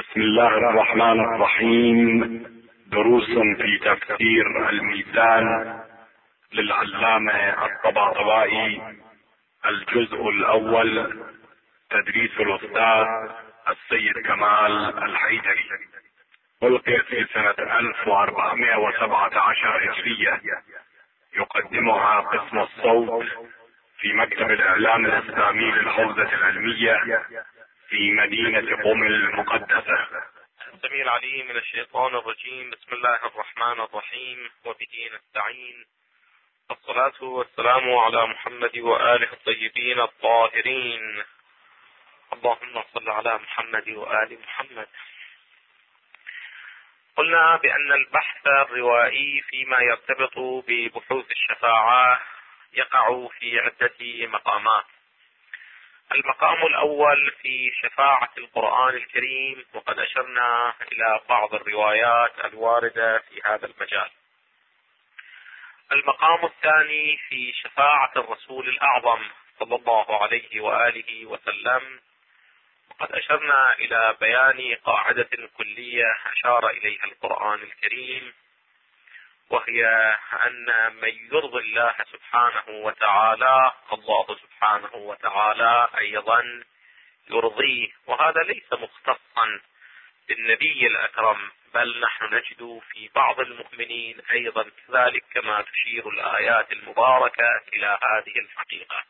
بسم الله الرحمن الرحيم. دروس في تفسير الميزان للعلامة الطباطبائي، الجزء الأول، تدريس الأستاذ السيد كمال الحيدري. ألقيت في سنة 1417 هجرية. يقدمها قسم الصوت في مكتب الإعلام الإسلامي للحوزة العلمية في مدينة قم المقدسة. السميع العليم من الشيطان الرجيم. بسم الله الرحمن الرحيم، وبه نستعين. الصلاة والسلام على محمد وآله الطيبين الطاهرين. اللهم صل على محمد وآل محمد. قلنا بأن البحث الروائي فيما يرتبط ببحوث الشفاعة يقع في عدة مقامات. المقام الأول في شفاعة القرآن الكريم، وقد أشرنا إلى بعض الروايات الواردة في هذا المجال. المقام الثاني في شفاعة الرسول الأعظم صلى الله عليه وآله وسلم، وقد أشرنا إلى بيان قاعدة كلية أشار إليها القرآن الكريم، وهي أن من يرضي الله سبحانه وتعالى الله سبحانه وتعالى أيضا يرضيه. وهذا ليس مختصا بالنبي الأكرم، بل نحن نجد في بعض المؤمنين أيضا كذلك، كما تشير الآيات المباركة إلى هذه الحقيقة.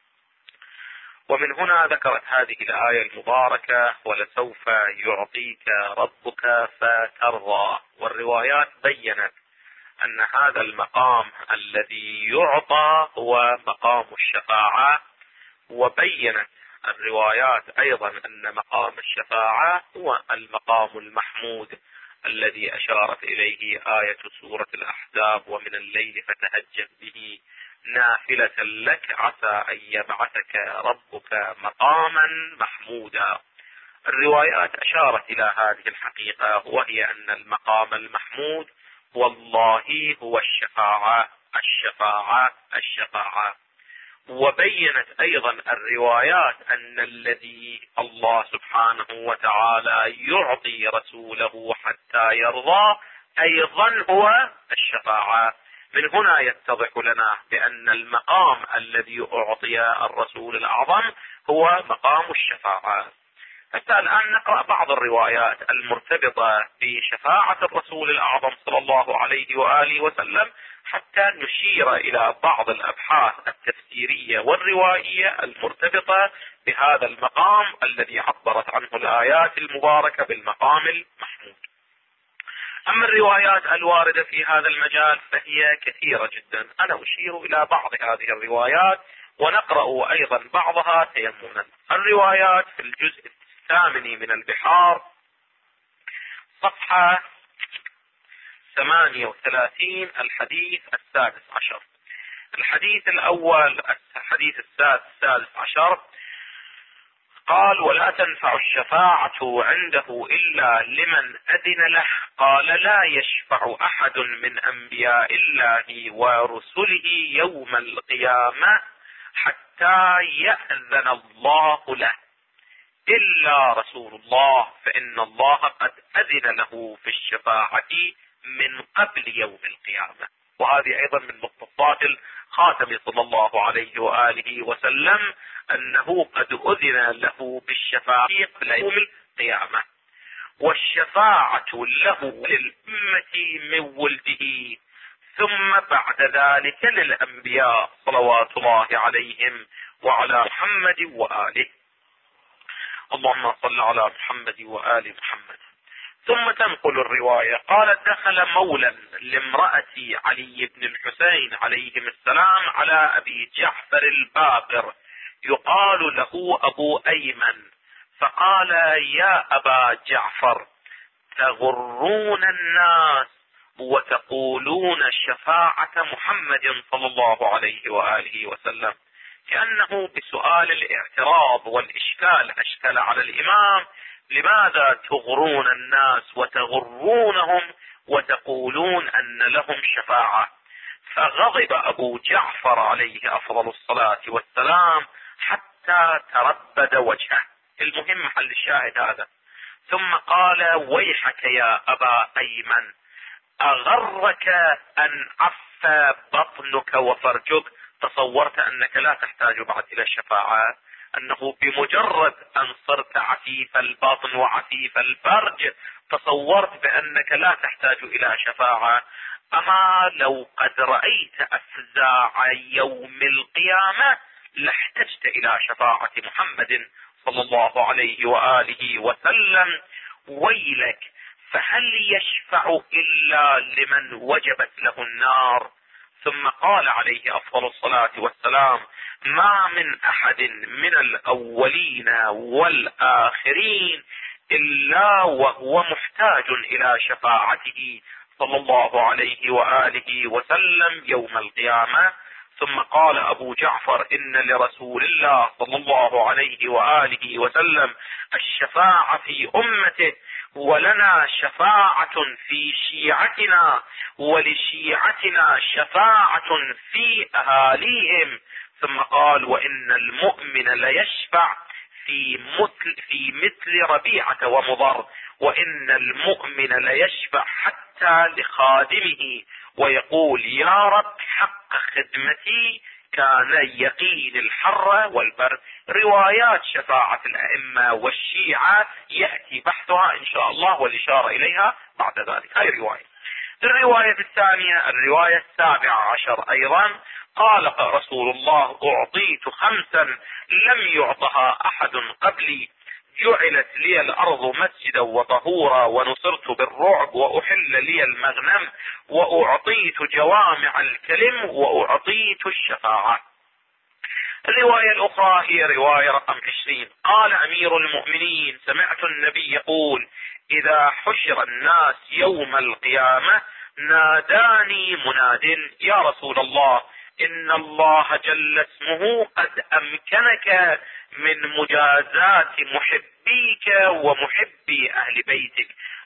ومن هنا ذكرت هذه الآية المباركة: ولسوف يعطيك ربك فترضى. والروايات بيّنت أن هذا المقام الذي يعطى هو مقام الشفاعة، وبيّنت الروايات أيضا أن مقام الشفاعة هو المقام المحمود الذي أشارت إليه آية سورة الأحزاب: ومن الليل فتهجد به نافلة لك عسى أن يبعثك ربك مقاما محمودا. الروايات أشارت إلى هذه الحقيقة، وهي أن المقام المحمود والله هو الشفاعة الشفاعة الشفاعة. وبينت أيضا الروايات أن الذي الله سبحانه وتعالى يعطي رسوله حتى يرضى أيضا هو الشفاعة. من هنا يتضح لنا بأن المقام الذي أعطي الرسول الأعظم هو مقام الشفاعة. حتى الآن نقرأ بعض الروايات المرتبطة بشفاعة الرسول الأعظم صلى الله عليه وآله وسلم، حتى نشير إلى بعض الأبحاث التفسيرية والروائية المرتبطة بهذا المقام الذي عبرت عنه الآيات المباركة بالمقام المحمود. أما الروايات الواردة في هذا المجال فهي كثيرة جدا. أنا أشير إلى بعض هذه الروايات ونقرأ أيضا بعضها تيمنا. الروايات في الجزء الثامن من البحار، صفحة 38، الحديث السادس عشر. الحديث الأول، الحديث السادس عشر، قال: ولا تنفع الشفاعة عنده إلا لمن أذن له. قال: لا يشفع أحد من أنبياء الله ورسله يوم القيامة حتى يأذن الله له إلا رسول الله، فإن الله قد أذن له في الشفاعة من قبل يوم القيامة. وهذه أيضا من مختصات الخاتم صلى الله عليه وآله وسلم، أنه قد أذن له بالشفاعة قبل يوم القيامة. والشفاعة له للأمة من ولده، ثم بعد ذلك للأنبياء صلوات الله عليهم وعلى محمد وآله. اللهم صل على محمد وآل محمد. ثم تنقل الرواية: قالت: دخل مولى لامرأة علي بن الحسين عليهم السلام على أبي جعفر الباقر يقال له أبو أيمن، فقال: يا أبا جعفر، تغرون الناس وتقولون شفاعة محمد صلى الله عليه وآله وسلم. كأنه بسؤال الاعتراض والإشكال أشكل على الإمام: لماذا تغرون الناس وتغرونهم وتقولون أن لهم شفاعة؟ فغضب أبو جعفر عليه أفضل الصلاة والسلام حتى تربد وجهه. المهم محل الشاهد هذا: ثم قال: ويحك يا أبا أيمن، أغرك أن عفى بطنك وفرجك؟ تصورت أنك لا تحتاج بعد إلى الشفاعة، أنه بمجرد أن صرت عفيف البطن وعفيف الفرج تصورت بأنك لا تحتاج إلى شفاعة. أما لو قد رأيت أفزاع يوم القيامة لاحتجت إلى شفاعة محمد صلى الله عليه وآله وسلم. ويلك، فهل يشفع إلا لمن وجبت له النار؟ ثم قال عليه أفضل الصلاة والسلام: ما من أحد من الأولين والآخرين إلا وهو محتاج إلى شفاعته صلى الله عليه وآله وسلم يوم القيامة. ثم قال أبو جعفر: إن لرسول الله صلى الله عليه وآله وسلم الشفاعة في أمته، ولنا شفاعة في شيعتنا، ولشيعتنا شفاعة في أهاليهم. ثم قال: وإن المؤمن ليشفع في مثل ربيعة ومضر، وإن المؤمن ليشفع حتى لخادمه ويقول: يا رب حق خدمتي كان يقين الحر والبرد. روايات شفاعة الأئمة والشيعة يأتي بحثها إن شاء الله والإشارة إليها بعد ذلك. هاي رواية. الرواية الثانية، الرواية 17 أيضا، قال رسول الله: أعطيت 5 لم يعطها أحد قبلي، جعلت لي الأرض مسجدا وطهورا، ونصرت بالرعب، وأحل لي المغنم، وأعطيت جوامع الكلم، وأعطيت الشفاعة. الرواية الأخرى هي رواية رقم 20. قال أمير المؤمنين: سمعت النبي يقول: إذا حشر الناس يوم القيامة ناداني مناد: يا رسول الله، إن الله جل اسمه قد أمكنك من مجازاة محبيك ومحبي أهل بيتك،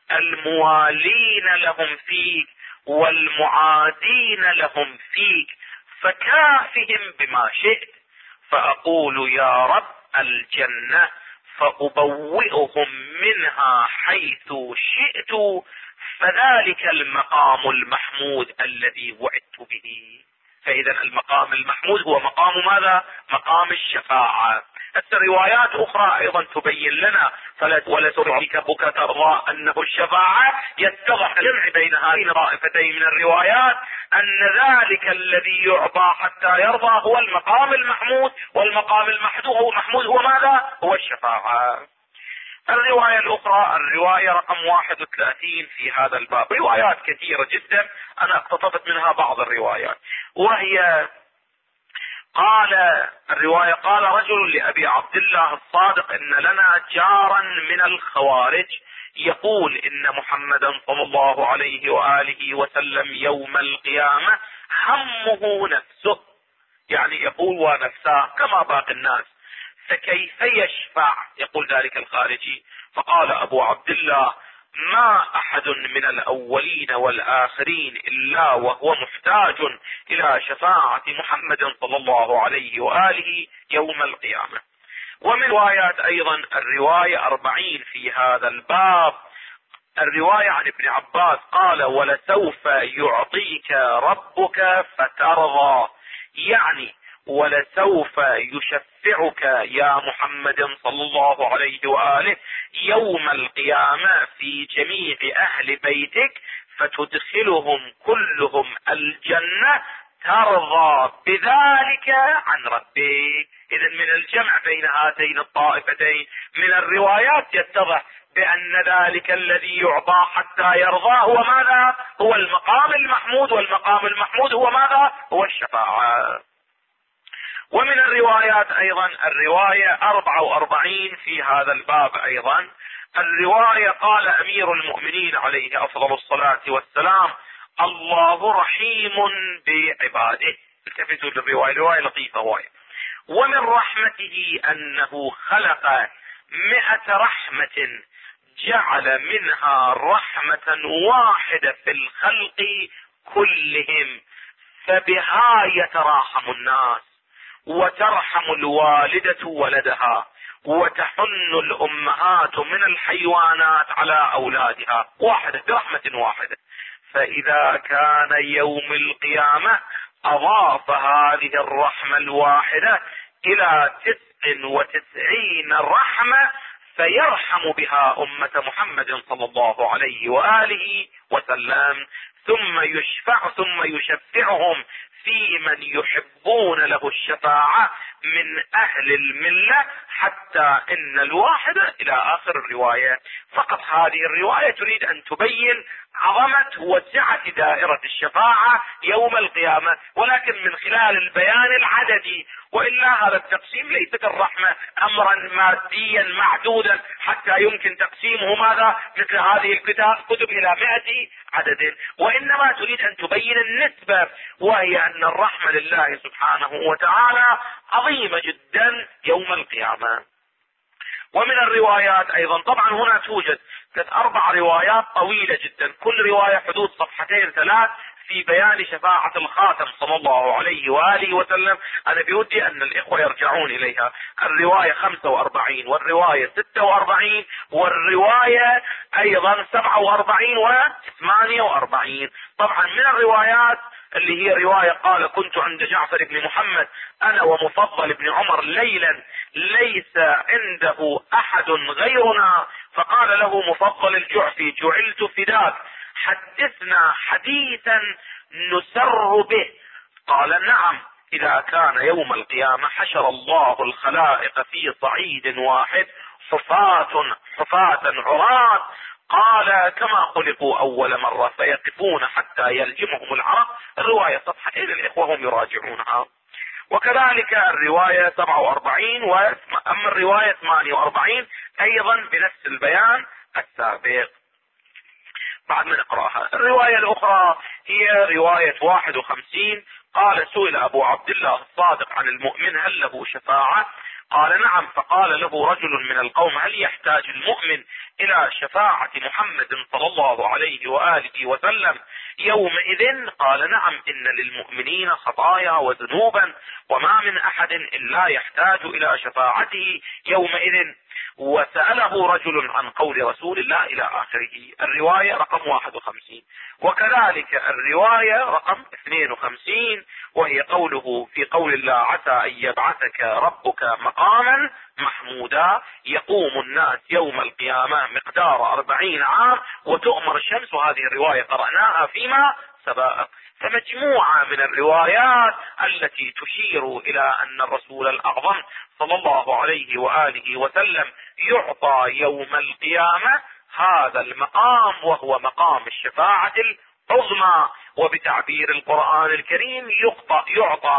الموالين لهم فيك والمعادين لهم فيك، فكافهم بما شئت. فأقول: يا رب الجنة، فأبوئهم منها حيث شئت، فذلك المقام المحمود الذي وعدت به. فإذا المقام المحمود هو مقام ماذا؟ مقام الشفاعة. الروايات أخرى أيضا تبين لنا: ولترعك بك ترضى أنه الشفاعة. يتضح الجمع بين هذين الطائفتين من الروايات أن ذلك الذي يعطى حتى يرضى هو المقام المحمود، والمقام المحمود هو ماذا؟ هو الشفاعة. الرواية الأخرى، الرواية رقم 31 في هذا الباب، روايات كثيرة جدا، أنا اقتطفت منها بعض الروايات، وهي قال رجل لأبي عبد الله الصادق: إن لنا جارا من الخوارج يقول إن محمدا صلى الله عليه وآله وسلم يوم القيامة همه نفسه، يعني يقول ونفسه كما باقي الناس، فكيف يشفع؟ يقول ذلك الخارجي. فقال أبو عبد الله: ما أحد من الأولين والآخرين إلا وهو محتاج إلى شفاعة محمد صلى الله عليه وآله يوم القيامة. ومن روايات أيضا الرواية 40 في هذا الباب، الرواية عن ابن عباس قال: ولسوف يعطيك ربك فترضى، يعني ولسوف يشفعك يا محمد صلى الله عليه وآله يوم القيامة في جميع أهل بيتك، فتدخلهم كلهم الجنة ترضى بذلك عن ربك. إذن من الجمع بين هاتين الطائفتين من الروايات يتضح بأن ذلك الذي يعطى حتى يرضى هو ماذا؟ هو المقام المحمود، والمقام المحمود هو ماذا؟ هو الشفاعة. ومن الروايات أيضا الرواية 44 في هذا الباب أيضا، الرواية قال أمير المؤمنين عليه أفضل الصلاة والسلام: الله رحيم بعباده. التفتوا للرواية، رواية لطيفة هواية. ومن رحمته أنه خلق 100 رحمة جعل منها رحمة واحدة في الخلق كلهم، فبها يتراحم الناس، وترحم الوالدة ولدها، وتحن الأمهات من الحيوانات على أولادها واحدة برحمة واحدة. فإذا كان يوم القيامة أضاف هذه الرحمة الواحدة إلى 99 رحمة فيرحم بها أمة محمد صلى الله عليه وآله وسلم، ثم يشفعهم في من يحبون له الشفاعة من أهل الملة، حتى إن الواحدة إلى آخر الرواية. فقط هذه الرواية تريد أن تبين عظمة وسعة دائرة الشفاعة يوم القيامة، ولكن من خلال البيان العددي. وإلا هذا التقسيم ليست الرحمة أمرا ماديا معدودا حتى يمكن تقسيمه ماذا مثل هذه الكتب إلى 100 عدد، وإنما تريد أن تبين النسبة، وهي أن الرحمة لله سبحانه وتعالى عظيمة جدا يوم القيامة. ومن الروايات ايضا، طبعا هنا توجد 4 روايات طويلة جدا، كل رواية حدود 2 3 في بيان شفاعة الخاتم صلى الله عليه وآله وسلم. انا بودي ان الاخوة يرجعون اليها، الرواية 45 والرواية 46 والرواية ايضا 47 و48. طبعا من الروايات اللي هي رواية قال كنت عند جعفر بن محمد انا ومفضل بن عمر ليلا ليس عنده احد غيرنا، فقال له مفضل الجعفي جعلت فداك حدثنا حديثا نسر به. قال نعم، اذا كان يوم القيامة حشر الله الخلائق في صعيد واحد حفاة عراة، قال كما خلقوا اول مرة فيقفون حتى يلجمهم العرق. الرواية صفحتين الاخوة هم يراجعونها. وكذلك الرواية 47 واما الرواية 48 ايضا بنفس البيان السابق. بعد ما نقرأها الرواية الاخرى هي رواية 51. قال سئل ابو عبد الله الصادق عن المؤمن هل له شفاعة؟ قال نعم. فقال له رجل من القوم هل يحتاج المؤمن الى شفاعة محمد صلى الله عليه وآله وسلم يومئذ؟ قال نعم، ان للمؤمنين خطايا وذنوبا وما من احد الا يحتاج الى شفاعته يومئذ. وسأله رجل عن قول رسول الله الى اخره. الرواية رقم 51. وكذلك الرواية رقم 52 وهي قوله في قول الله عسى ان يبعثك ربك مقاما محمودا يقوم الناس يوم القيامة مقدار 40 عام وتؤمر الشمس. وهذه الرواية قرأناها فيما سبق. فمجموعة من الروايات التي تشير الى ان الرسول الاعظم صلى الله عليه وآله وسلم يعطى يوم القيامة هذا المقام، وهو مقام الشفاعة العظمى، وبتعبير القرآن الكريم يعطى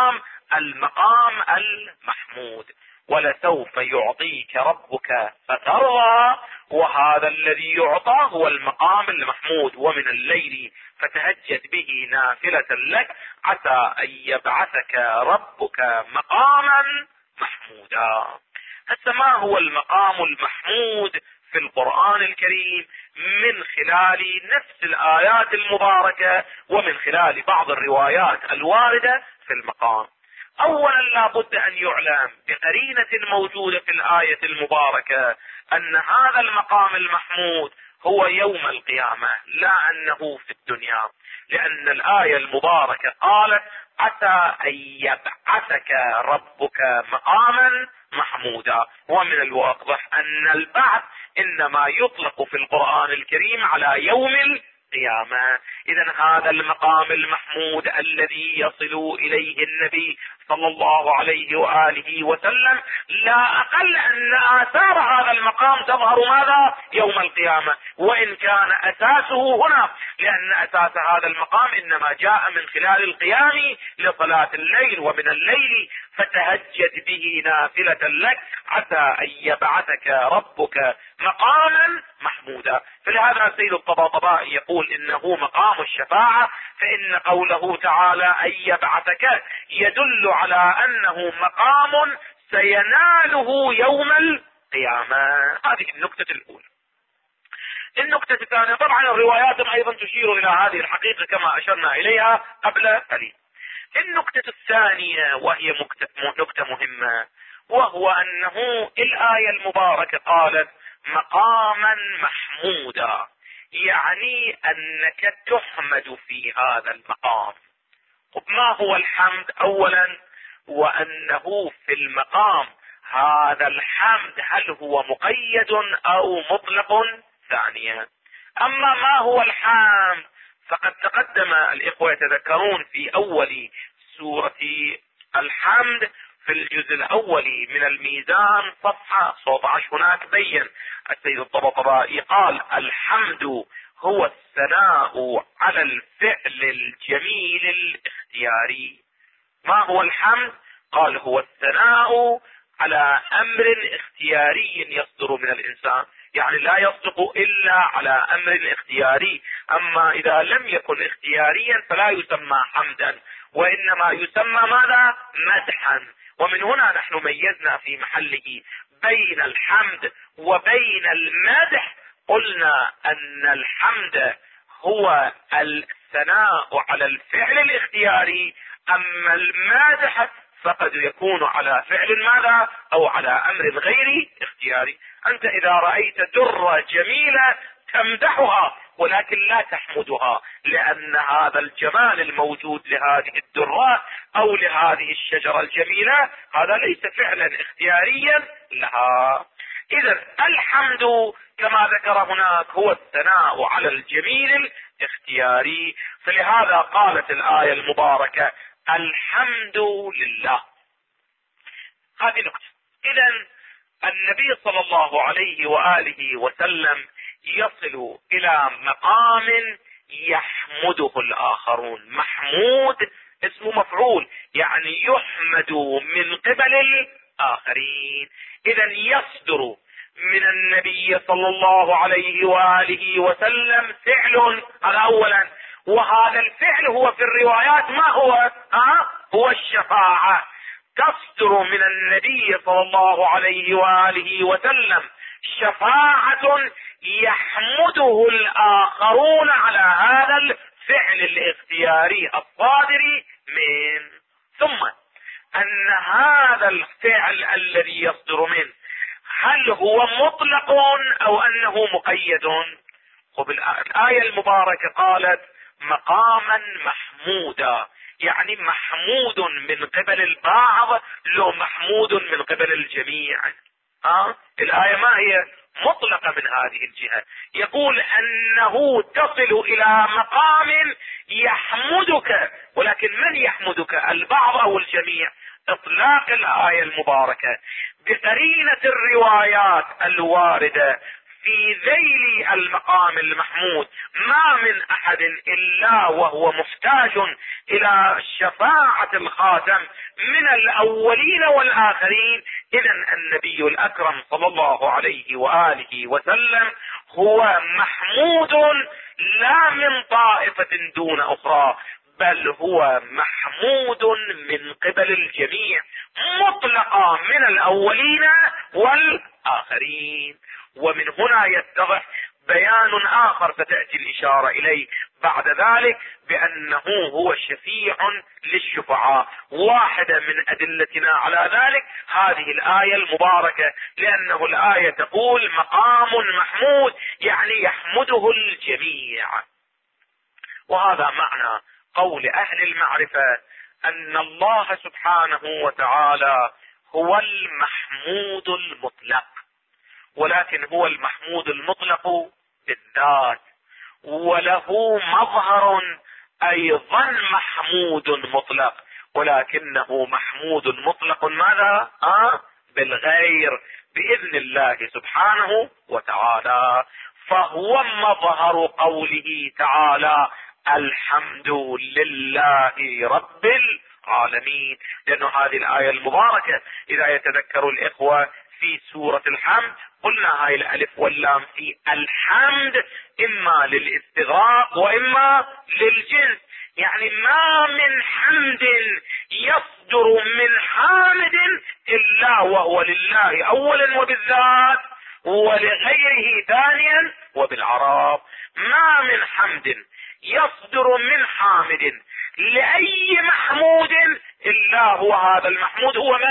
المقام المحمود. ولسوف يعطيك ربك فترضى، وهذا الذي يعطى هو المقام المحمود. ومن الليل فتهجد به نافلة لك عسى ان يبعثك ربك مقاما محمودا. هسه ما هو المقام المحمود في القرآن الكريم؟ من خلال نفس الآيات المباركة ومن خلال بعض الروايات الواردة في المقام. اولا لابد ان يعلم بقرينة موجودة في الآية المباركة ان هذا المقام المحمود هو يوم القيامة، لا انه في الدنيا، لان الآية المباركة قالت عسى ان يبعثك ربك مقاما محمودا. ومن الواضح ان البعث انما يطلق في القرآن الكريم على يوم القيامة. اذا هذا المقام المحمود الذي يصل اليه النبي صلى الله عليه وآله وسلم لا اقل ان اثار هذا المقام تظهر ماذا؟ يوم القيامة. وان كان اساسه هنا، لان اساس هذا المقام انما جاء من خلال القيام لصلاة الليل، ومن الليل فتهجد به نافلة لك عسى ان يبعثك ربك مقاما محمودا. فلهذا سيد الطباطبائي يقول انه مقام الشفاعة، فان قوله تعالى ان يبعثك يدل على انه مقام سيناله يوم القيامة. هذه النكتة الاولى. النكتة الثانية، طبعا الروايات ايضا تشير الى هذه الحقيقة كما اشرنا اليها قبل قليل. النكتة الثانية وهي نكتة مهمة، وهو أنه الآية المباركة قالت مقاما محمودا، يعني أنك تحمد في هذا المقام. ما هو الحمد؟ أولا، وأنه في المقام هذا الحمد هل هو مقيد أو مطلق؟ ثانيا، أما ما هو الحمد فقد تقدم الإخوة يتذكرون في أول سورة الحمد في الجزء الأول من الميزان صفحة 17 هناك بين السيد الطبطبائي قال الحمد هو الثناء على الفعل الجميل الاختياري. ما هو الحمد؟ قال هو الثناء على أمر اختياري يصدر من الإنسان، يعني لا يصدق إلا على أمر اختياري، أما إذا لم يكن اختياريا فلا يسمى حمدا، وإنما يسمى ماذا؟ مدحا. ومن هنا نحن ميزنا في محله بين الحمد وبين المدح، قلنا أن الحمد هو الثناء على الفعل الاختياري، أما المدح فقد يكون على فعل ماذا؟ أو على أمر غير اختياري. أنت إذا رأيت درة جميلة تمدحها ولكن لا تحمدها، لأن هذا الجمال الموجود لهذه الدرة أو لهذه الشجرة الجميلة هذا ليس فعلا اختياريا لها. إذا الحمد كما ذكر هناك هو الثناء على الجميل الاختياري، فلهذا قالت الآية المباركة الحمد لله. هذه نقطة. إذا النبي صلى الله عليه وآله وسلم يصل إلى مقام يحمده الآخرون. محمود اسمه مفعول، يعني يحمد من قبل الآخرين. إذا يصدر من النبي صلى الله عليه وآله وسلم فعل، هذا أولا، وهذا الفعل هو في الروايات ما هو؟ هو الشفاعة. تصدر من النبي صلى الله عليه وآله وسلم شفاعة يحمده الآخرون على هذا الفعل الاختياري الصادر من. ثم أن هذا الفعل الذي يصدر منه هل هو مطلق أو أنه مقيد؟ الآية المباركة قالت مقاما محمودا، يعني محمود من قبل البعض لو محمود من قبل الجميع. الآية ما هي مطلقة من هذه الجهة، يقول أنه تصل إلى مقام يحمدك، ولكن من يحمدك؟ البعض أو الجميع؟ إطلاق الآية المباركة بقرينة الروايات الواردة في ذيل المقام المحمود ما من أحد إلا وهو محتاج إلى شفاعة الخاتم من الأولين والآخرين. إذا النبي الأكرم صلى الله عليه وآله وسلم هو محمود لا من طائفة دون أخرى، بل هو محمود من قبل الجميع مطلقا من الأولين والآخرين. ومن هنا يتضح بيان آخر ستأتي الإشارة إليه بعد ذلك بأنه هو شفيع للشفعاء. واحدة من أدلتنا على ذلك هذه الآية المباركة، لأنه الآية تقول مقام محمود، يعني يحمده الجميع. وهذا معنى قول أهل المعرفة أن الله سبحانه وتعالى هو المحمود المطلق، ولكن هو المحمود المطلق بالذات، وله مظهر أيضا محمود مطلق، ولكنه محمود مطلق ماذا؟ بالغير بإذن الله سبحانه وتعالى. فهو مظهر قوله تعالى الحمد لله رب العالمين، لأن هذه الآية المباركة إذا يتذكر الإخوة في سورة الحمد قلنا هاي الألف واللام في الحمد إما للاستغراق وإما للجنس، يعني ما من حمد يصدر من حامد إلا وهو لله أولا وبالذات، ولغيره ثانيا وبالعرب. ما من حمد يصدر من حامد لأي محمود إلا هو هذا المحمود هو من؟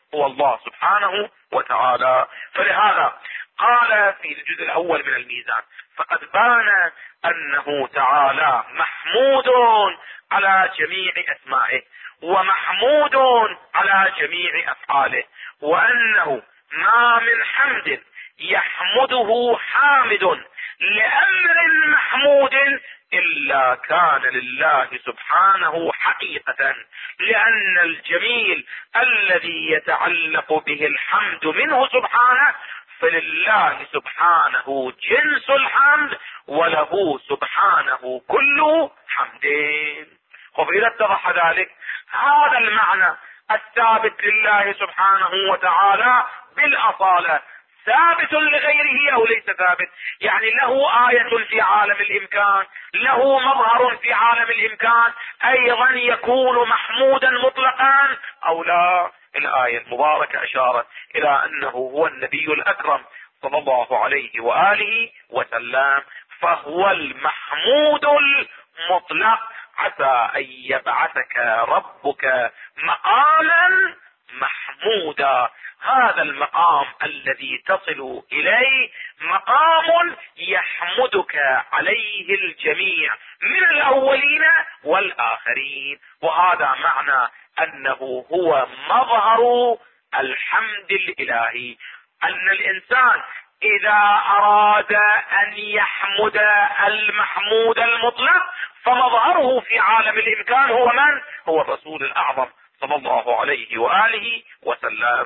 هو الله سبحانه وتعالى. فلهذا قال في الجزء الأول من الميزان: فقد بان أنه تعالى محمود على جميع أسمائه ومحمود على جميع أفعاله، وأنه ما من حمد يحمده حامد لأمر محمود إلا كان لله سبحانه حقيقة، لأن الجميل الذي يتعلق به الحمد منه سبحانه فلله سبحانه جنس الحمد وله سبحانه كل حمدين. وإذا اتضح ذلك، هذا المعنى الثابت لله سبحانه وتعالى بالأصالة ثابت لغيره أو ليس ثابت؟ يعني له آية في عالم الإمكان، له مظهر في عالم الإمكان، أيضا يكون محمودا مطلقا أو لا؟ الآية المباركة أشارت إلى أنه هو النبي الأكرم صلى الله عليه وآله وسلم، فهو المحمود المطلق. عسى أن يبعثك ربك مقاما محمودا. هذا المقام الذي تصل إليه مقام يحمدك عليه الجميع من الأولين والآخرين، وهذا معنى أنه هو مظهر الحمد الإلهي. أن الإنسان إذا أراد أن يحمد المحمود المطلق فمظهره في عالم الإمكان هو من؟ هو الرسول الأعظم صلى الله عليه وآله وسلم.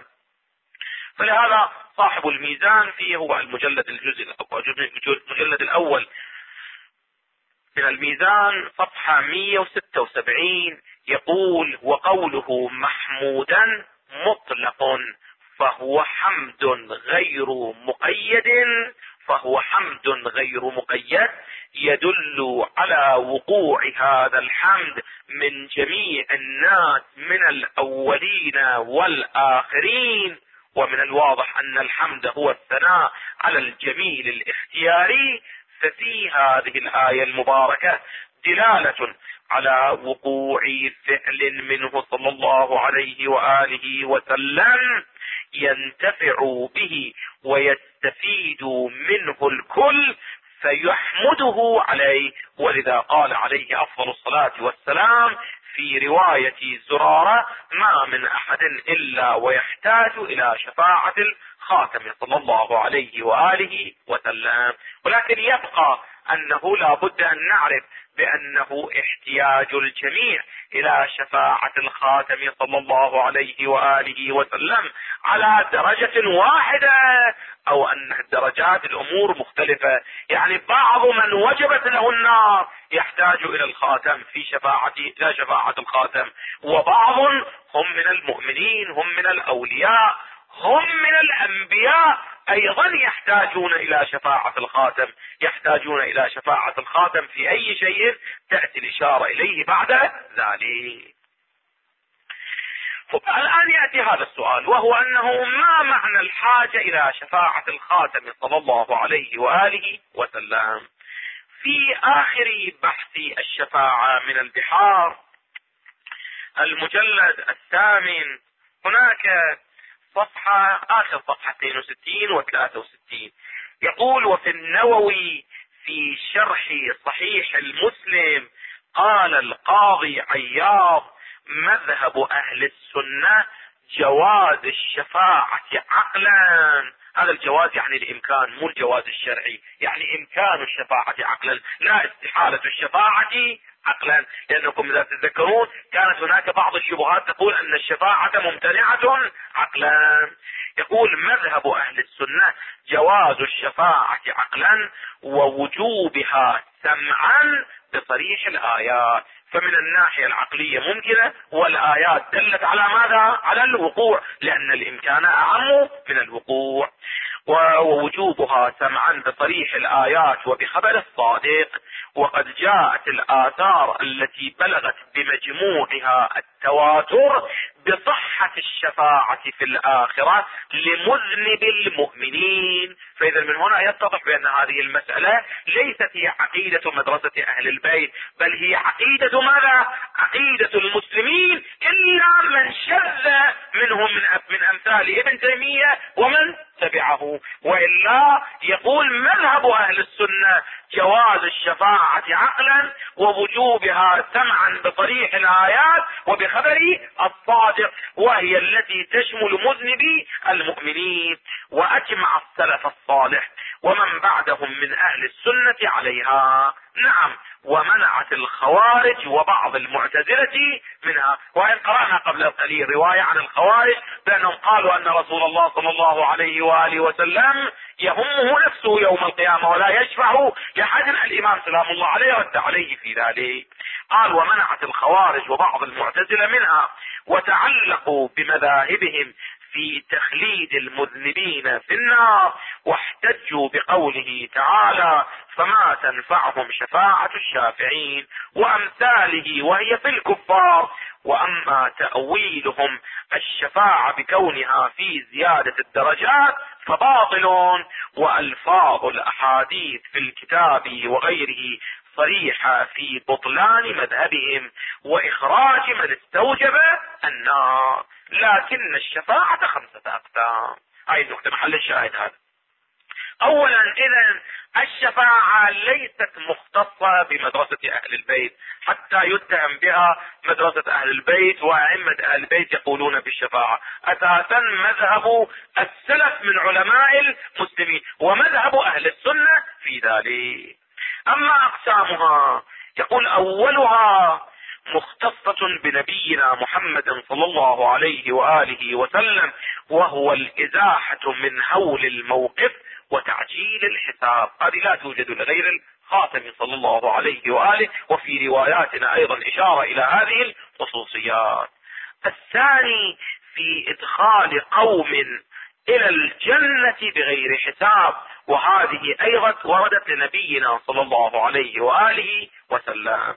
فلهذا صاحب الميزان فيه هو المجلد الأول من الميزان صفحة 176 يقول: وقوله محمودا مطلق فهو حمد غير مقيد، فهو حمد غير مقيد يدل على وقوع هذا الحمد من جميع الناس من الأولين والآخرين. ومن الواضح أن الحمد هو الثناء على الجميل الاختياري، ففي هذه الآية المباركة دلالة على وقوع فعل منه صلى الله عليه وآله وسلم ينتفع به ويستفيد منه الكل فيحمده عليه. ولذا قال عليه أفضل الصلاة والسلام في رواية زرارة: ما من أحد إلا ويحتاج إلى شفاعة الخاتم صلى الله عليه وآله وسلم. ولكن يبقى أنه لا بد أن نعرف بأنه احتياج الجميع إلى شفاعة الخاتم صلى الله عليه وآله وسلم على درجة واحدة، أو أن درجات الأمور مختلفة. يعني بعض من وجبت له النار يحتاج إلى الخاتم في شفاعة الخاتم، وبعض هم من المؤمنين، هم من الأولياء، هم من الأنبياء أيضا يحتاجون إلى شفاعة الخاتم. يحتاجون إلى شفاعة الخاتم في أي شيء تأتي الإشارة إليه بعد ذلك. الآن يأتي هذا السؤال، وهو أنه ما معنى الحاجة إلى شفاعة الخاتم صلى الله عليه وآله وسلم؟ في آخر بحث الشفاعة من البحار المجلد 8 هناك صفحة، آخر صفحة 62 و 63 يقول: وفي النووي في شرح صحيح المسلم قال القاضي عياض: مذهب أهل السنة جواز الشفاعة عقلا. هذا الجواز يعني الإمكان، مو الجواز الشرعي، يعني إمكان الشفاعة عقلا، لا استحالة الشفاعة عقلا. لأنكم إذا تتذكرون كانت هناك بعض الشبهات تقول أن الشفاعة ممتنعة عقلا. يقول: مذهب أهل السنة جواز الشفاعة عقلا ووجوبها سمعا بصريح الآيات. فمن الناحية العقلية ممكنة، والآيات دلت على ماذا؟ على الوقوع، لأن الإمكان أعم من الوقوع. ووجوبها سمعا بصريح الآيات وبخبر الصادق. وقد جاءت الآثار التي بلغت بمجموعها التواتر بصحة الشفاعة في الآخرة لمذنب المؤمنين. فإذا من هنا يتضح بأن هذه المسألة ليست هي عقيدة مدرسة أهل البيت، بل هي عقيدة ماذا؟ عقيدة المسلمين، إلا من شذ منهم من أمثال ابن تيمية ومن تبعه. وإلا يقول مذهب أهل السنة جواز الشفاعة عقلا ووجوبها سمعا بصريح الآيات وبخبر الصادق، وهي التي تشمل مذنبي المؤمنين. وأجمع السلف الصالح ومن بعدهم من أهل السنة عليها. نعم، ومنعت الخوارج وبعض المعتزلة منها. وإن قرأنا قبل قليل رواية عن الخوارج بأنهم قالوا أن رسول الله صلى الله عليه وآله وسلم يهمه نفسه يوم القيامة ولا يشفع لأحد. الإمام سلام الله عليه رد عليه في ذلك، قال ومنعت الخوارج وبعض المعتزلة منها، وتعلقوا بمذاهبهم في تخليد المذنبين في النار، واحتجوا بقوله تعالى فما تنفعهم شفاعة الشافعين وأمثاله وهي في الكفار. وأما تأويلهم الشفاعة بكونها في زيادة الدرجات فباطل، وألفاظ الأحاديث في الكتاب وغيره صريحة في بطلان مذهبهم وإخراج من استوجب النار، لكن الشفاعة 5 أقسام. هاي النقطة محل الشاهد هذا. أولا، إذن الشفاعة ليست مختصة بمدرسة أهل البيت حتى يتهم بها مدرسة أهل البيت وأئمة أهل البيت يقولون بالشفاعة. أساسا مذهب السلف من علماء المسلمين ومذهب أهل السنة في ذلك. أما أقسامها، يقول أولها مختصة بنبينا محمد صلى الله عليه وآله وسلم، وهو الإزاحة من هول الموقف وتعجيل الحساب. هذه لا توجد لغير الخاتم صلى الله عليه وآله، وفي رواياتنا أيضا إشارة إلى هذه الخصوصيات. الثاني في إدخال قوم إلى الجنة بغير حساب، وهذه أيضا وردت لنبينا صلى الله عليه وآله وسلم.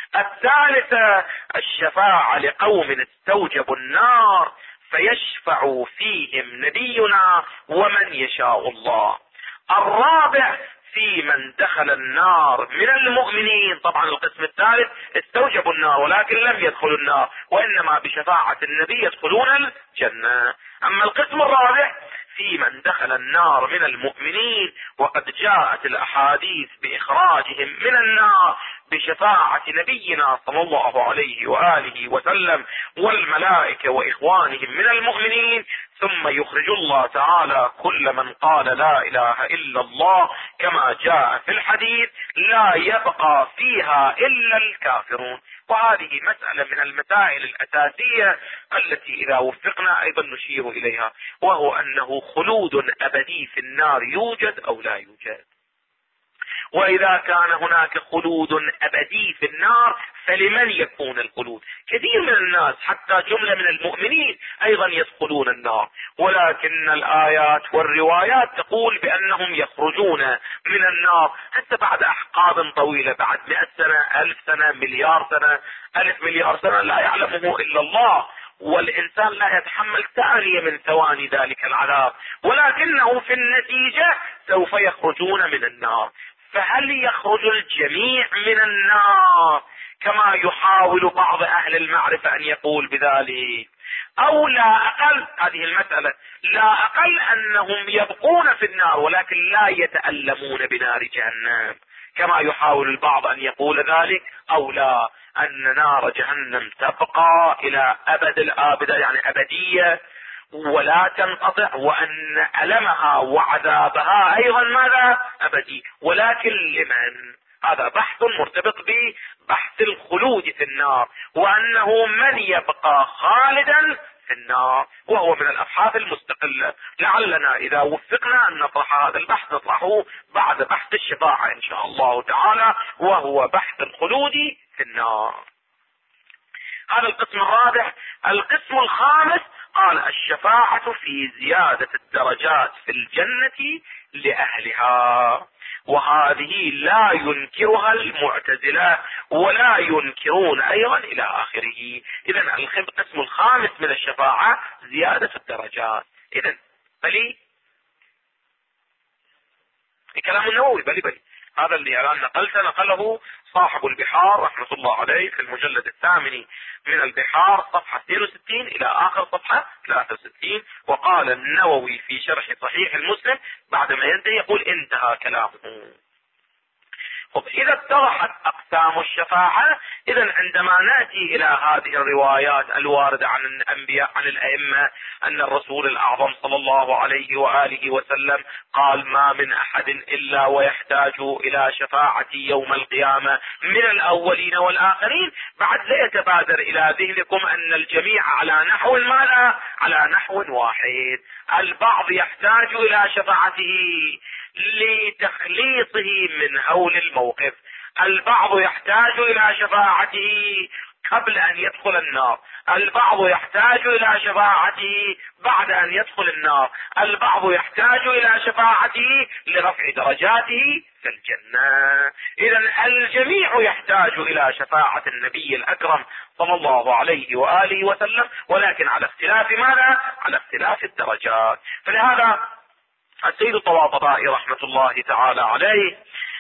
الثالثة الشفاعة لقوم استوجبوا النار فيشفع فيهم نبينا ومن يشاء الله. الرابع في من دخل النار من المؤمنين. طبعا القسم الثالث استوجبوا النار ولكن لم يدخلوا النار، وإنما بشفاعة النبي يدخلون الجنة. أما القسم الرابع في من دخل النار من المؤمنين، وقد جاءت الأحاديث بإخراجهم من النار بشفاعة نبينا صلى الله عليه وآله وسلم والملائكة وإخوانهم من المؤمنين، ثم يخرج الله تعالى كل من قال لا إله إلا الله كما جاء في الحديث لا يبقى فيها إلا الكافرون. وهذه مسألة من المسائل الأساسية التي إذا وفقنا أيضا نشير إليها، وهو أنه خلود أبدي في النار يوجد أو لا يوجد. وإذا كان هناك خلود أبدي في النار فلمن يكون الخلود؟ كثير من الناس حتى جملة من المؤمنين أيضا يدخلون النار، ولكن الآيات والروايات تقول بأنهم يخرجون من النار حتى بعد أحقاب طويلة، بعد 100 سنة 1000 سنة مليار سنة 1000 مليار سنة لا يعلمه إلا الله، والإنسان لا يتحمل ثانية من ثواني ذلك العذاب، ولكنه في النتيجة سوف يخرجون من النار. فهل يخرج الجميع من النار كما يحاول بعض أهل المعرفة أن يقول بذلك، أو لا أقل؟ هذه المسألة لا أقل أنهم يبقون في النار ولكن لا يتألمون بنار جهنم كما يحاول البعض أن يقول ذلك، أو لا أن نار جهنم تبقى إلى أبد الآبدة يعني أبدية ولا تنقطع، وأن ألمها وعذابها أيضا ماذا؟ أبدي. ولكن لمن؟ هذا بحث مرتبط ببحث الخلود في النار، وأنه من يبقى خالدا في النار، وهو من الأبحاث المستقلة. لعلنا إذا وفقنا أن نطرح هذا البحث نطرحه بعد بحث الشفاعة إن شاء الله تعالى، وهو بحث الخلود في النار. هذا القسم الرابع. القسم الخامس قال الشفاعة في زيادة الدرجات في الجنة لأهلها، وهذه لا ينكرها المعتزلة ولا ينكرون أيضا إلى آخره. إذن القسم الخامس من الشفاعة زيادة الدرجات. إذن بلي الكلام النووي بلي هذا اللي الآن نقله صاحب البحار رحمة الله عليه في المجلد الثامن من البحار صفحة 62 إلى آخر صفحة 63. وقال النووي في شرح صحيح المسلم بعدما ينتهي يقول انتهى كلامه. إذا اتضحت أقسام الشفاعة، إذا عندما نأتي إلى هذه الروايات الواردة عن الأنبياء عن الأئمة أن الرسول الأعظم صلى الله عليه وآله وسلم قال ما من أحد إلا ويحتاج إلى شفاعتي يوم القيامة من الأولين والآخرين، بعد لا يتبادر إلى ذهنكم أن الجميع على نحو ماذا؟ على نحو واحد. البعض يحتاج إلى شفاعته لتخليصه من هول الموقف، البعض يحتاج إلى شفاعته قبل أن يدخل النار، البعض يحتاج إلى شفاعته بعد أن يدخل النار، البعض يحتاج إلى شفاعته لرفع درجاته في الجنة. إذن الجميع يحتاج إلى شفاعة النبي الأكرم صلى الله عليه وآله وسلم، ولكن على اختلاف ماذا؟ على اختلاف الدرجات. فلهذا السيد الطباطبائي رحمة الله تعالى عليه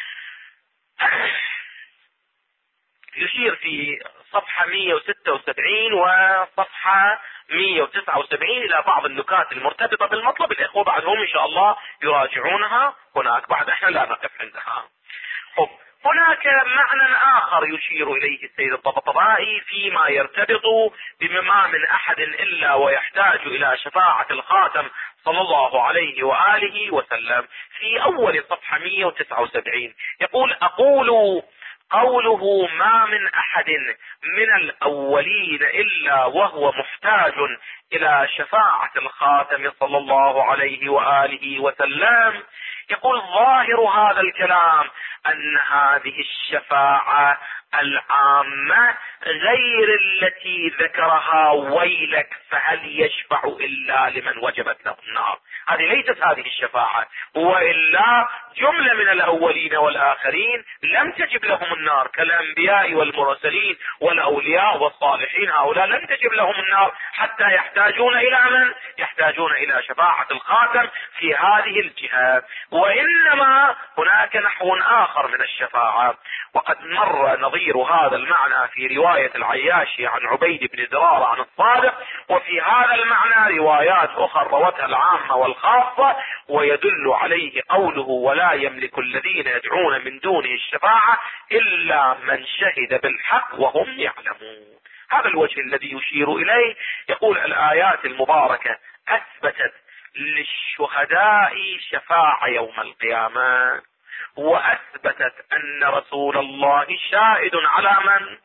يشير في صفحة 176 وصفحة 179 إلى بعض النكات المرتبطة بالمطلب. الإخوة بعدهم إن شاء الله يراجعونها هناك، بعد احنا لا نقف عندها. هناك معنى آخر يشير إليه السيد الطباطبائي فيما يرتبط بما من أحد إلا ويحتاج إلى شفاعة الخاتم صلى الله عليه وآله وسلم. في أول صفحة 179 يقول أقول قوله ما من أحد من الأولين إلا وهو محتاج إلى شفاعة الخاتم صلى الله عليه وآله وسلم، يقول ظاهر هذا الكلام أن هذه الشفاعة العامة غير التي ذكرها ويلك فهل يشفع إلا لمن وجبت له النار. هذه ليست هذه الشفاعة، وإلا جملة من الأولين والآخرين لم تجب لهم النار كالأنبياء والمرسلين والأولياء والصالحين، هؤلاء لم تجب لهم النار حتى يحتاجون إلى من؟ يحتاجون إلى شفاعة الخاتم في هذه الجهة. وإنما هناك نحو آخر من الشفاعة، وقد مر نظير هذا المعنى في رواية العياشي عن عبيد بن زرارة عن الصادق، وفي هذا المعنى روايات أخرى روتها العامة والخاصة، ويدل عليه قوله ولا يملك الذين يدعون من دونه الشفاعة إلا من شهد بالحق وهم يعلمون. هذا الوجه الذي يشير إليه. يقول الآيات المباركة أثبتت للشهداء شفاعة يوم القيامة، وأثبتت أن رسول الله شاهد على من؟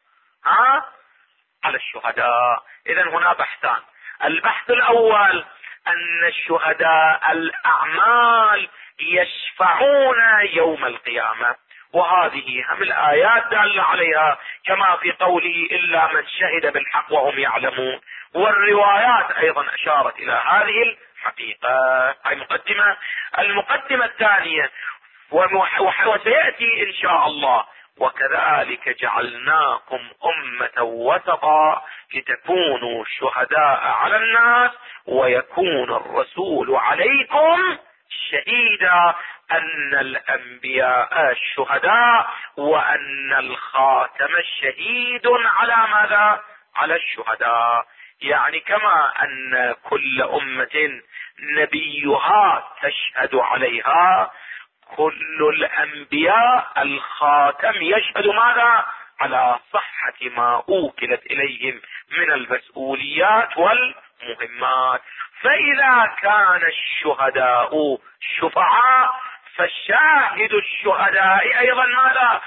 على الشهداء. إذن هنا بحثان. البحث الأول أن الشهداء الأعمال يشفعون يوم القيامة، وهذه هم الآيات دالة عليها كما في قوله إلا من شهد بالحق وهم يعلمون، والروايات أيضا أشارت إلى هذه الحقيقة. هاي مقدمة. المقدمة الثانية وسيأتي إن شاء الله وكذلك جعلناكم أمة وسطا لتكونوا شهداء على الناس ويكون الرسول عليكم شهيدا، أن الأنبياء الشهداء وأن الخاتم شهيد على ماذا؟ على الشهداء. يعني كما أن كل أمة نبيها تشهد عليها، كل الأنبياء الخاتم يشهد ماذا؟ على صحة ما أوكلت إليهم من المسؤوليات والمهمات. فإذا كان الشهداء شفعاء فالشاهد الشهداء ايضا ماذا؟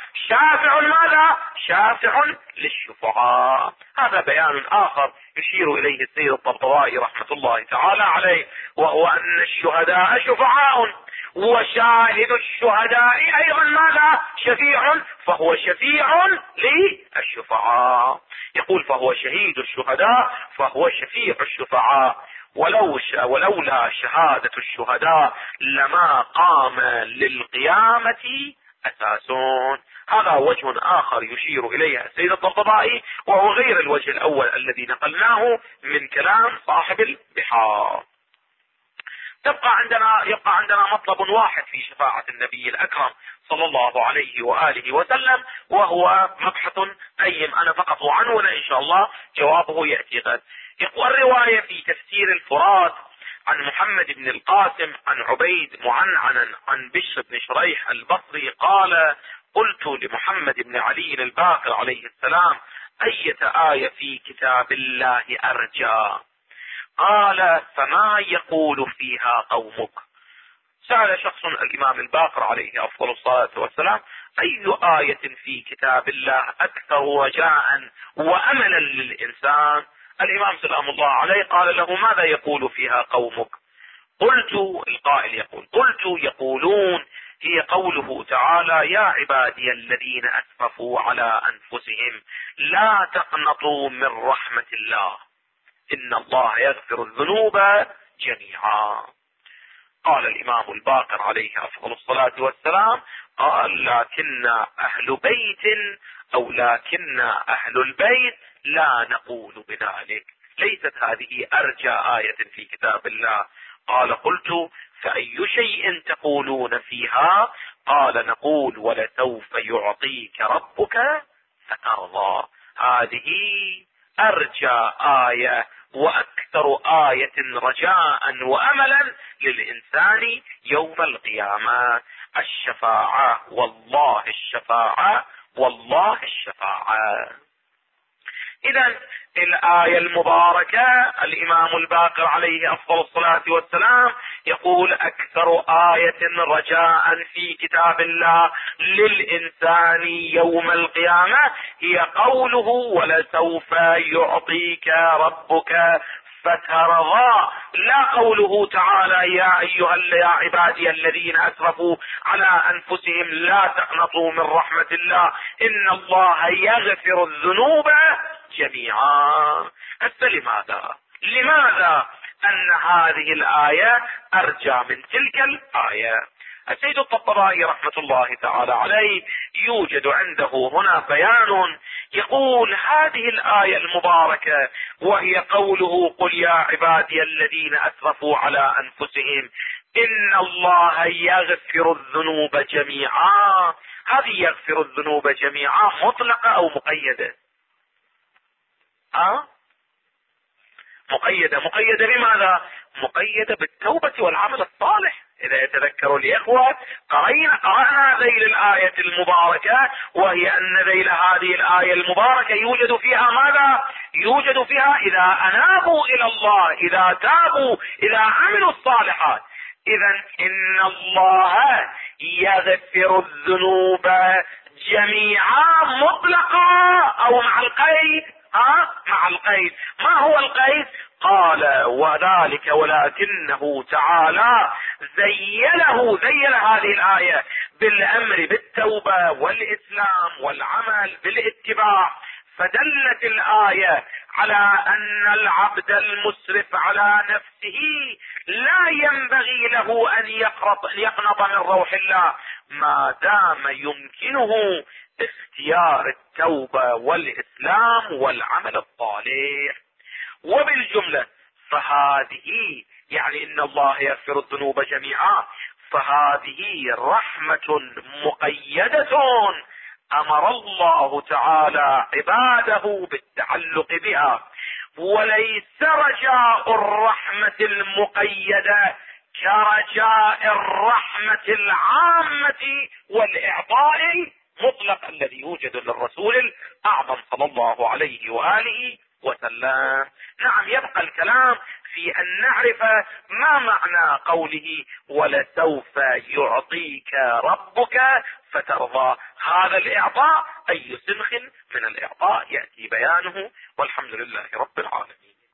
شافع للشفعاء. هذا بيان اخر يشير اليه السيد الطبطبائي رحمة الله تعالى عليه، وهو ان الشهداء شفعاء، وشاهد الشهداء ايضا ماذا؟ فهو شفيع للشفعاء. يقول فهو شهيد الشهداء فهو شفيع الشفعاء، ولولا شهادة الشهداء لما قام للقيامة أساسون. هذا وجه آخر يشير إليه السيد الطبطبائي، وهو غير الوجه الأول الذي نقلناه من كلام صاحب البحار. يبقى عندنا مطلب واحد في شفاعة النبي الأكرم صلى الله عليه وآله وسلم، وهو مبحث قيم أنا فقط عنه، إن شاء الله جوابه يأتي غد. يقول الرواية في تفسير الفرات عن محمد بن القاسم عن عبيد معنعنا عن بشر بن شريح البصري قال: قلت لمحمد بن علي الباقر عليه السلام: أية آية في كتاب الله أرجى؟ قال: فما يقول فيها قومك. سأل شخص الإمام الباقر عليه أفضل الصلاة والسلام: أي آية في كتاب الله أكثر رجاء وأملا للإنسان؟ الإمام سلام الله عليه قال له: ماذا يقول فيها قومك؟ القائل يقول: يقولون هي قوله تعالى: يا عبادي الذين أسرفوا على أنفسهم لا تقنطوا من رحمة الله إن الله يغفر الذنوب جميعا. قال الإمام الباقر عليه أفضل الصلاة والسلام: قال: لكن أهل البيت لا نقول بذلك، ليست هذه أرجى آية في كتاب الله. قال: قلت: فأي شيء تقولون فيها؟ قال: نقول: ولسوف يعطيك ربك فترضى. هذه أرجى آية وأكثر آية رجاء وأملا للإنسان يوم القيامة. الشفاعة والله الشفاعة والله الشفاعة. إذن الآية المباركة الإمام الباقر عليه أفضل الصلاة والسلام يقول: أكثر آية رجاء في كتاب الله للإنسان يوم القيامة هي قوله: ولسوف يعطيك ربك فترضى. لا قوله تعالى: يا عبادي الذين أسرفوا على أنفسهم لا تقنطوا من رحمة الله إن الله يغفر الذنوب جميعا. لماذا أن هذه الآية أرجى من تلك الآية؟ السيد الطبطبائي رحمة الله تعالى عليه يوجد عنده هنا بيان، يقول: هذه الآية المباركة وهي قوله: قل يا عبادي الذين أسرفوا على أنفسهم إن الله يغفر الذنوب جميعا. هذه يغفر الذنوب جميعا مطلقة أو مقيدة؟ مقيدة بماذا؟ مقيدة بالتوبة والعمل الصالح. إذا يتذكروا الإخوة قرأنا ذيل الآية المباركة، وهي أن ذيل هذه الآية المباركة يوجد فيها ماذا؟ يوجد فيها إذا أنابوا إلى الله، إذا تابوا، إذا عملوا الصالحات. إذن إن الله يغفر الذنوب جميعا مطلقا أو مع القيد؟ مع القيد. ما هو القيد؟ قال: وذلك ولكنه تعالى زين هذه الآية بالأمر بالتوبة والإسلام والعمل بالاتباع، فدلت الآية على أن العبد المسرف على نفسه لا ينبغي له أن يقنط من روح الله ما دام يمكنه اختيار التوبة والإسلام والعمل الصالح. وبالجملة فهذه يعني إن الله يغفر الذنوب جميعا، فهذه رحمة مقيدة أمر الله تعالى عباده بالتعلق بها، وليس رجاء الرحمة المقيدة كرجاء الرحمة العامة والإعطاء المطلق الذي يوجد للرسول الأعظم صلى الله عليه وآله وسلم. نعم، يبقى الكلام في ان نعرف ما معنى قوله ولسوف يعطيك ربك فترضى. هذا الاعطاء اي سنخ من الاعطاء يأتي بيانه، والحمد لله رب العالمين.